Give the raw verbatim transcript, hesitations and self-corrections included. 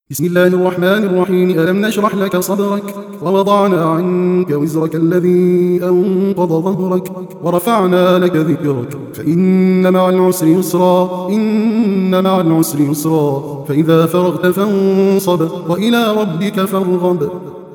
بسم الله الرحمن الرحيم. ألم نشرح لك صدرك ووضعنا عنك وزرك الذي أنقض ظهرك ورفعنا لك ذكرك فإن مع العسر يسرا إن مع العسر يسرا فإذا فرغت فانصب وإلى ربك فارغب.